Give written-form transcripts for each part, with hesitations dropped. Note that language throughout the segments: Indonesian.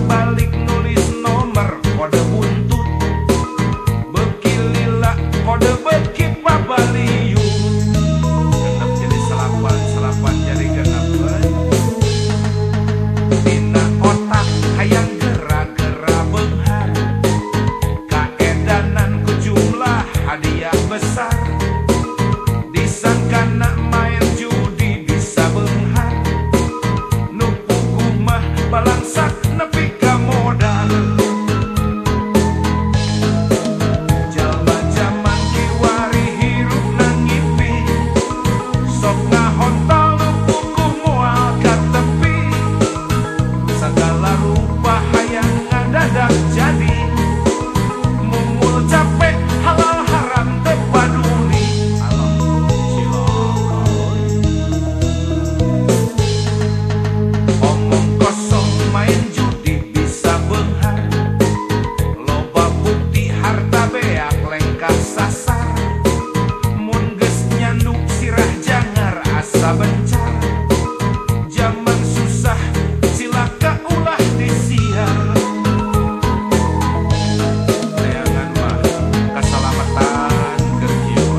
balik nulis nomor kode buntut beki lila kode beki pabaliung genep jadi salapan jadi genep dina otak hayang gerak-gerak benghar kaedanan ku jumlah hadiah besar disangkana main judi bisa benghar nu puguh mah balangsak nepi ka modal jalma-jaman kiwari hirup nangipi sok ngahontol nu puguh moal ka tepi segala rupa hayang ngadadak jadi mumul capek halal haram teu paduli omong kosong main judi bisa benghar loba bukti harta beak lengkah sasar mun geus nyanduk sirah jangar asa bencar zaman susah cilaka ulah disiar neangan mah kasalamatan keur kieu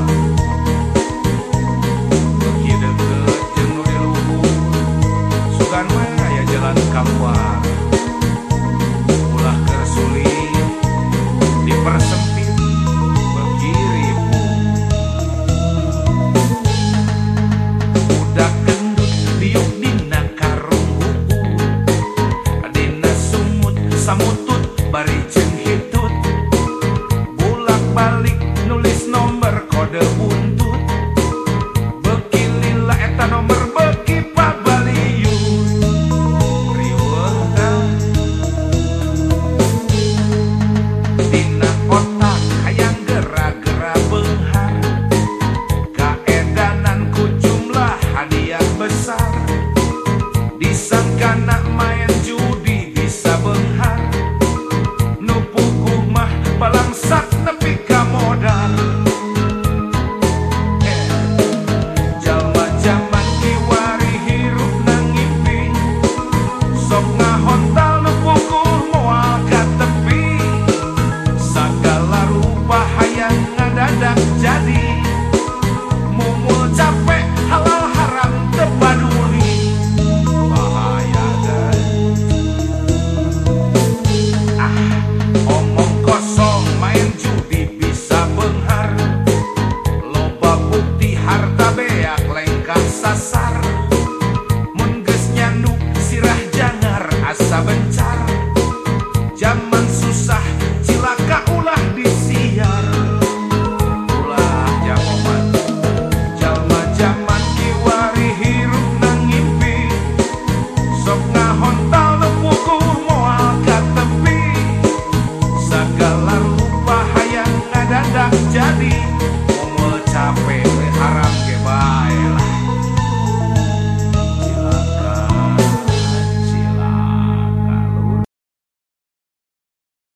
beki deukeut jeung nu di luhur sugan mah aya jalan kaluar ulah keur sulit dipersempit beki ribu budak gendut diuk dina karung buku dina sumut samutut bari